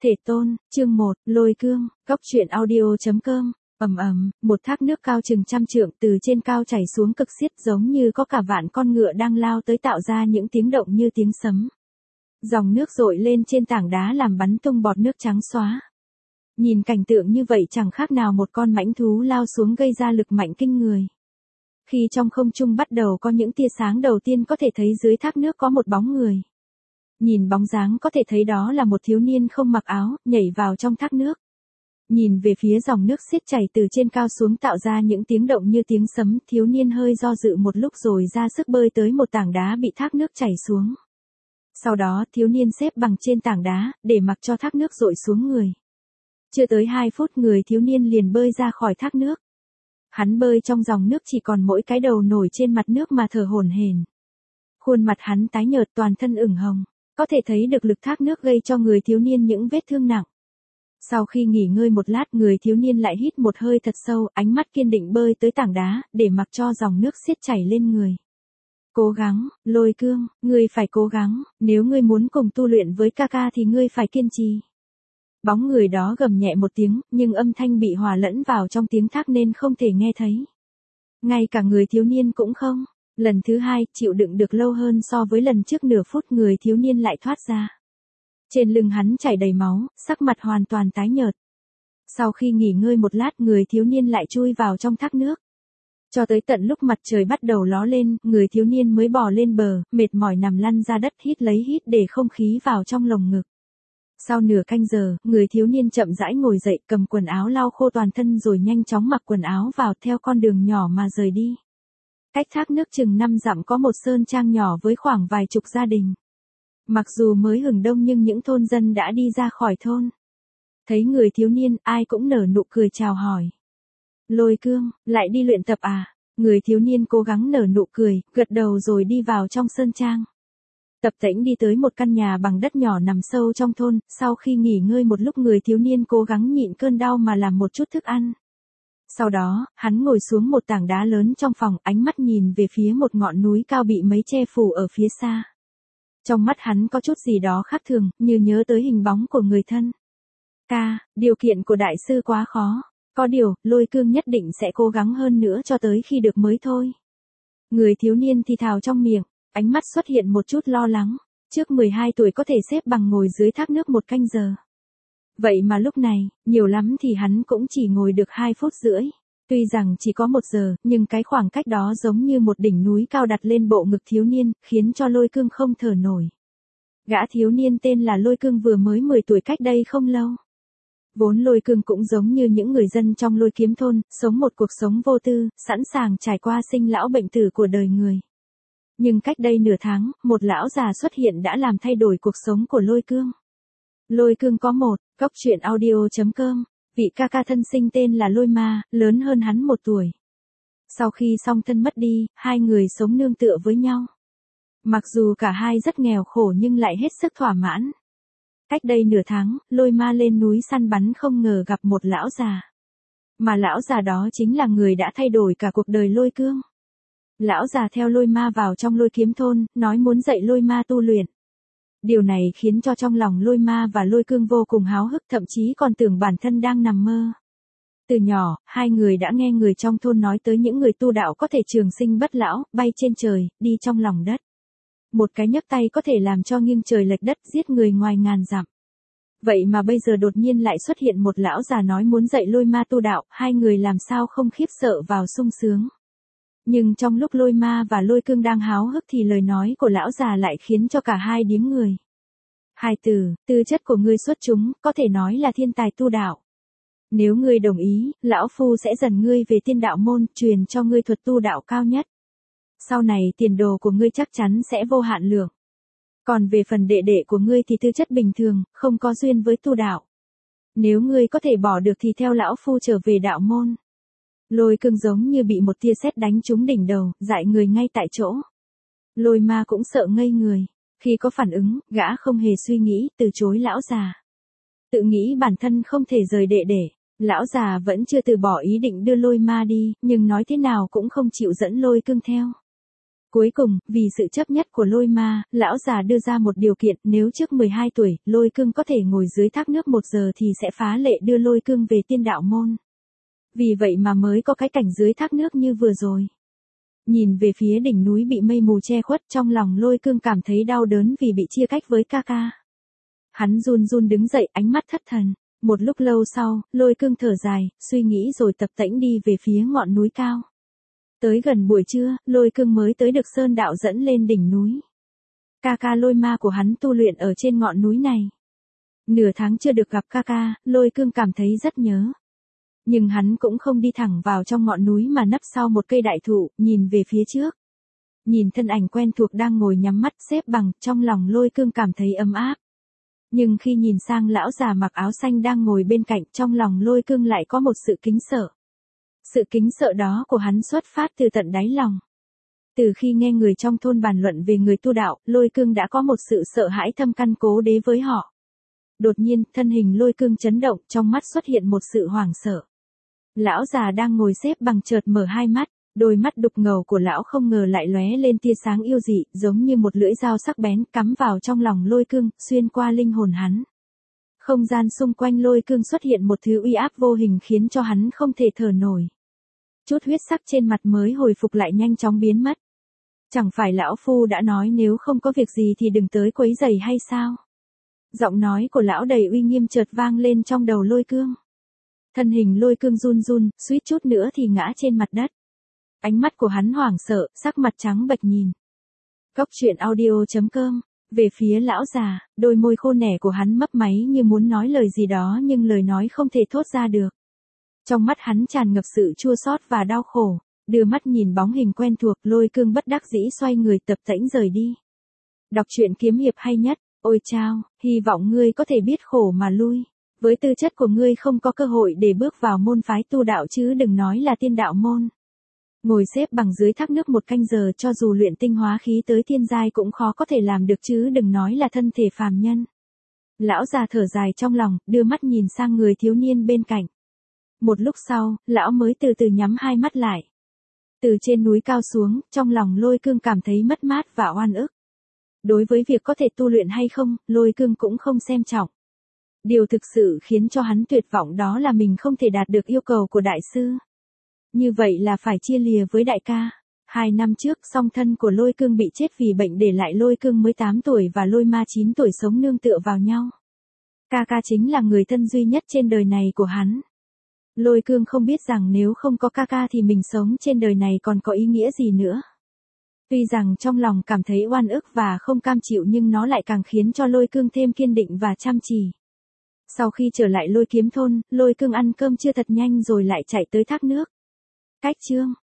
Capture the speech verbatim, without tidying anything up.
Thể tôn, chương một, Lôi cương, góc truyện audio chấm com. Ầm ầm, một thác nước cao chừng trăm trượng từ trên cao chảy xuống cực xiết, giống như có cả vạn con ngựa đang lao tới, tạo ra những tiếng động như tiếng sấm. Dòng nước dội lên trên tảng đá làm bắn tung bọt nước trắng xóa. Nhìn cảnh tượng như vậy chẳng khác nào một con mãnh thú lao xuống gây ra lực mạnh kinh người. Khi trong không trung bắt đầu có những tia sáng đầu tiên, có thể thấy dưới thác nước có một bóng người. Nhìn bóng dáng có thể thấy đó là một thiếu niên không mặc áo, nhảy vào trong thác nước. Nhìn về phía dòng nước xiết chảy từ trên cao xuống tạo ra những tiếng động như tiếng sấm, thiếu niên hơi do dự một lúc rồi ra sức bơi tới một tảng đá bị thác nước chảy xuống. Sau đó thiếu niên xếp bằng trên tảng đá, để mặc cho thác nước dội xuống người. Chưa tới hai phút người thiếu niên liền bơi ra khỏi thác nước. Hắn bơi trong dòng nước chỉ còn mỗi cái đầu nổi trên mặt nước mà thở hổn hển. Khuôn mặt hắn tái nhợt, toàn thân ửng hồng. Có thể thấy được lực thác nước gây cho người thiếu niên những vết thương nặng. Sau khi nghỉ ngơi một lát, người thiếu niên lại hít một hơi thật sâu, ánh mắt kiên định bơi tới tảng đá, để mặc cho dòng nước xiết chảy lên người. Cố gắng, Lôi cương, ngươi phải cố gắng, nếu ngươi muốn cùng tu luyện với ca ca thì ngươi phải kiên trì. Bóng người đó gầm nhẹ một tiếng, nhưng âm thanh bị hòa lẫn vào trong tiếng thác nên không thể nghe thấy. Ngay cả người thiếu niên cũng không. Lần thứ hai, chịu đựng được lâu hơn so với lần trước nửa phút, người thiếu niên lại thoát ra. Trên lưng hắn chảy đầy máu, sắc mặt hoàn toàn tái nhợt. Sau khi nghỉ ngơi một lát, người thiếu niên lại chui vào trong thác nước. Cho tới tận lúc mặt trời bắt đầu ló lên, người thiếu niên mới bò lên bờ, mệt mỏi nằm lăn ra đất hít lấy hít để không khí vào trong lồng ngực. Sau nửa canh giờ, người thiếu niên chậm rãi ngồi dậy, cầm quần áo lau khô toàn thân rồi nhanh chóng mặc quần áo vào theo con đường nhỏ mà rời đi. Cách thác nước chừng năm dặm có một sơn trang nhỏ với khoảng vài chục gia đình. Mặc dù mới hừng đông nhưng những thôn dân đã đi ra khỏi thôn. Thấy người thiếu niên, ai cũng nở nụ cười chào hỏi. Lôi cương, lại đi luyện tập à? Người thiếu niên cố gắng nở nụ cười, gật đầu rồi đi vào trong sơn trang. Tập tễnh đi tới một căn nhà bằng đất nhỏ nằm sâu trong thôn, sau khi nghỉ ngơi một lúc người thiếu niên cố gắng nhịn cơn đau mà làm một chút thức ăn. Sau đó, hắn ngồi xuống một tảng đá lớn trong phòng, ánh mắt nhìn về phía một ngọn núi cao bị mấy che phủ ở phía xa. Trong mắt hắn có chút gì đó khác thường, như nhớ tới hình bóng của người thân. Ca, điều kiện của đại sư quá khó. Có điều, Lôi cương nhất định sẽ cố gắng hơn nữa cho tới khi được mới thôi. Người thiếu niên thì thào trong miệng, ánh mắt xuất hiện một chút lo lắng. Trước mười hai tuổi có thể xếp bằng ngồi dưới thác nước một canh giờ. Vậy mà lúc này, nhiều lắm thì hắn cũng chỉ ngồi được hai phút rưỡi. Tuy rằng chỉ có một giờ, nhưng cái khoảng cách đó giống như một đỉnh núi cao đặt lên bộ ngực thiếu niên, khiến cho Lôi cương không thở nổi. Gã thiếu niên tên là Lôi cương vừa mới mười tuổi cách đây không lâu. Vốn Lôi cương cũng giống như những người dân trong Lôi Kiếm thôn, sống một cuộc sống vô tư, sẵn sàng trải qua sinh lão bệnh tử của đời người. Nhưng cách đây nửa tháng, một lão già xuất hiện đã làm thay đổi cuộc sống của Lôi cương. Lôi cương có một, góc truyện audio chấm com, vị ca ca thân sinh tên là Lôi Ma, lớn hơn hắn một tuổi. Sau khi song thân mất đi, hai người sống nương tựa với nhau. Mặc dù cả hai rất nghèo khổ nhưng lại hết sức thỏa mãn. Cách đây nửa tháng, Lôi Ma lên núi săn bắn không ngờ gặp một lão già. Mà lão già đó chính là người đã thay đổi cả cuộc đời Lôi cương. Lão già theo Lôi Ma vào trong Lôi Kiếm thôn, nói muốn dạy Lôi Ma tu luyện. Điều này khiến cho trong lòng Lôi Ma và Lôi cương vô cùng háo hức, thậm chí còn tưởng bản thân đang nằm mơ. Từ nhỏ, hai người đã nghe người trong thôn nói tới những người tu đạo có thể trường sinh bất lão, bay trên trời, đi trong lòng đất. Một cái nhấc tay có thể làm cho nghiêng trời lệch đất, giết người ngoài ngàn dặm. Vậy mà bây giờ đột nhiên lại xuất hiện một lão già nói muốn dạy Lôi Ma tu đạo, hai người làm sao không khiếp sợ vào sung sướng. Nhưng trong lúc Lôi Ma và Lôi cương đang háo hức thì lời nói của lão già lại khiến cho cả hai điếng người. Hai từ, tư chất của ngươi xuất chúng, có thể nói là thiên tài tu đạo. Nếu ngươi đồng ý, lão phu sẽ dần ngươi về tiên đạo môn, truyền cho ngươi thuật tu đạo cao nhất. Sau này tiền đồ của ngươi chắc chắn sẽ vô hạn lượng. Còn về phần đệ đệ của ngươi thì tư chất bình thường, không có duyên với tu đạo. Nếu ngươi có thể bỏ được thì theo lão phu trở về đạo môn. Lôi cương giống như bị một tia sét đánh trúng đỉnh đầu, dại người ngay tại chỗ. Lôi Ma cũng sợ ngây người. Khi có phản ứng, gã không hề suy nghĩ, từ chối lão già. Tự nghĩ bản thân không thể rời đệ đệ. Lão già vẫn chưa từ bỏ ý định đưa Lôi Ma đi, nhưng nói thế nào cũng không chịu dẫn Lôi cương theo. Cuối cùng, vì sự chấp nhất của lôi ma, lão già đưa ra một điều kiện, nếu trước mười hai tuổi, lôi cương có thể ngồi dưới thác nước một giờ thì sẽ phá lệ đưa lôi cương về tiên đạo môn. Vì vậy mà mới có cái cảnh dưới thác nước như vừa rồi. Nhìn về phía đỉnh núi bị mây mù che khuất, trong lòng lôi cương cảm thấy đau đớn vì bị chia cách với ca ca. Hắn run run đứng dậy, ánh mắt thất thần. Một lúc lâu sau, lôi cương thở dài, suy nghĩ rồi tập tễnh đi về phía ngọn núi cao. Tới gần buổi trưa, lôi cương mới tới được sơn đạo dẫn lên đỉnh núi. Ca ca lôi ma của hắn tu luyện ở trên ngọn núi này. Nửa tháng chưa được gặp ca ca, lôi cương cảm thấy rất nhớ. Nhưng hắn cũng không đi thẳng vào trong ngọn núi mà nấp sau một cây đại thụ, nhìn về phía trước. Nhìn thân ảnh quen thuộc đang ngồi nhắm mắt xếp bằng, trong lòng lôi cương cảm thấy ấm áp. Nhưng khi nhìn sang lão già mặc áo xanh đang ngồi bên cạnh, trong lòng lôi cương lại có một sự kính sợ. Sự kính sợ đó của hắn xuất phát từ tận đáy lòng. Từ khi nghe người trong thôn bàn luận về người tu đạo, lôi cương đã có một sự sợ hãi thâm căn cố đế với họ. Đột nhiên, thân hình lôi cương chấn động, trong mắt xuất hiện một sự hoảng sợ. Lão già đang ngồi xếp bằng chợt mở hai mắt, đôi mắt đục ngầu của lão không ngờ lại lóe lên tia sáng yêu dị, giống như một lưỡi dao sắc bén cắm vào trong lòng lôi cương, xuyên qua linh hồn hắn. Không gian xung quanh lôi cương xuất hiện một thứ uy áp vô hình khiến cho hắn không thể thở nổi. Chút huyết sắc trên mặt mới hồi phục lại nhanh chóng biến mất. Chẳng phải lão phu đã nói nếu không có việc gì thì đừng tới quấy rầy hay sao? Giọng nói của lão đầy uy nghiêm chợt vang lên trong đầu lôi cương. Thân hình lôi cương run run, suýt chút nữa thì ngã trên mặt đất. Ánh mắt của hắn hoảng sợ, sắc mặt trắng bệch nhìn. Góc truyện audio chấm com. Về phía lão già, đôi môi khô nẻ của hắn mấp máy như muốn nói lời gì đó nhưng lời nói không thể thốt ra được. Trong mắt hắn tràn ngập sự chua xót và đau khổ, đưa mắt nhìn bóng hình quen thuộc, lôi cương bất đắc dĩ xoay người tập tễnh rời đi. Đọc truyện kiếm hiệp hay nhất, ôi chao, hy vọng ngươi có thể biết khổ mà lui. Với tư chất của ngươi không có cơ hội để bước vào môn phái tu đạo chứ đừng nói là tiên đạo môn. Ngồi xếp bằng dưới thác nước một canh giờ cho dù luyện tinh hóa khí tới thiên giai cũng khó có thể làm được chứ đừng nói là thân thể phàm nhân. Lão già thở dài trong lòng, đưa mắt nhìn sang người thiếu niên bên cạnh. Một lúc sau, lão mới từ từ nhắm hai mắt lại. Từ trên núi cao xuống, trong lòng lôi cương cảm thấy mất mát và oan ức. Đối với việc có thể tu luyện hay không, lôi cương cũng không xem trọng. Điều thực sự khiến cho hắn tuyệt vọng đó là mình không thể đạt được yêu cầu của đại sư. Như vậy là phải chia lìa với đại ca. Hai năm trước, song thân của lôi cương bị chết vì bệnh để lại lôi cương mới tám tuổi và lôi ma chín tuổi sống nương tựa vào nhau. Ca ca chính là người thân duy nhất trên đời này của hắn. Lôi cương không biết rằng nếu không có ca ca thì mình sống trên đời này còn có ý nghĩa gì nữa. Tuy rằng trong lòng cảm thấy oan ức và không cam chịu nhưng nó lại càng khiến cho lôi cương thêm kiên định và chăm chỉ. Sau khi trở lại lôi kiếm thôn, lôi cương ăn cơm trưa thật nhanh rồi lại chạy tới thác nước. Cách chương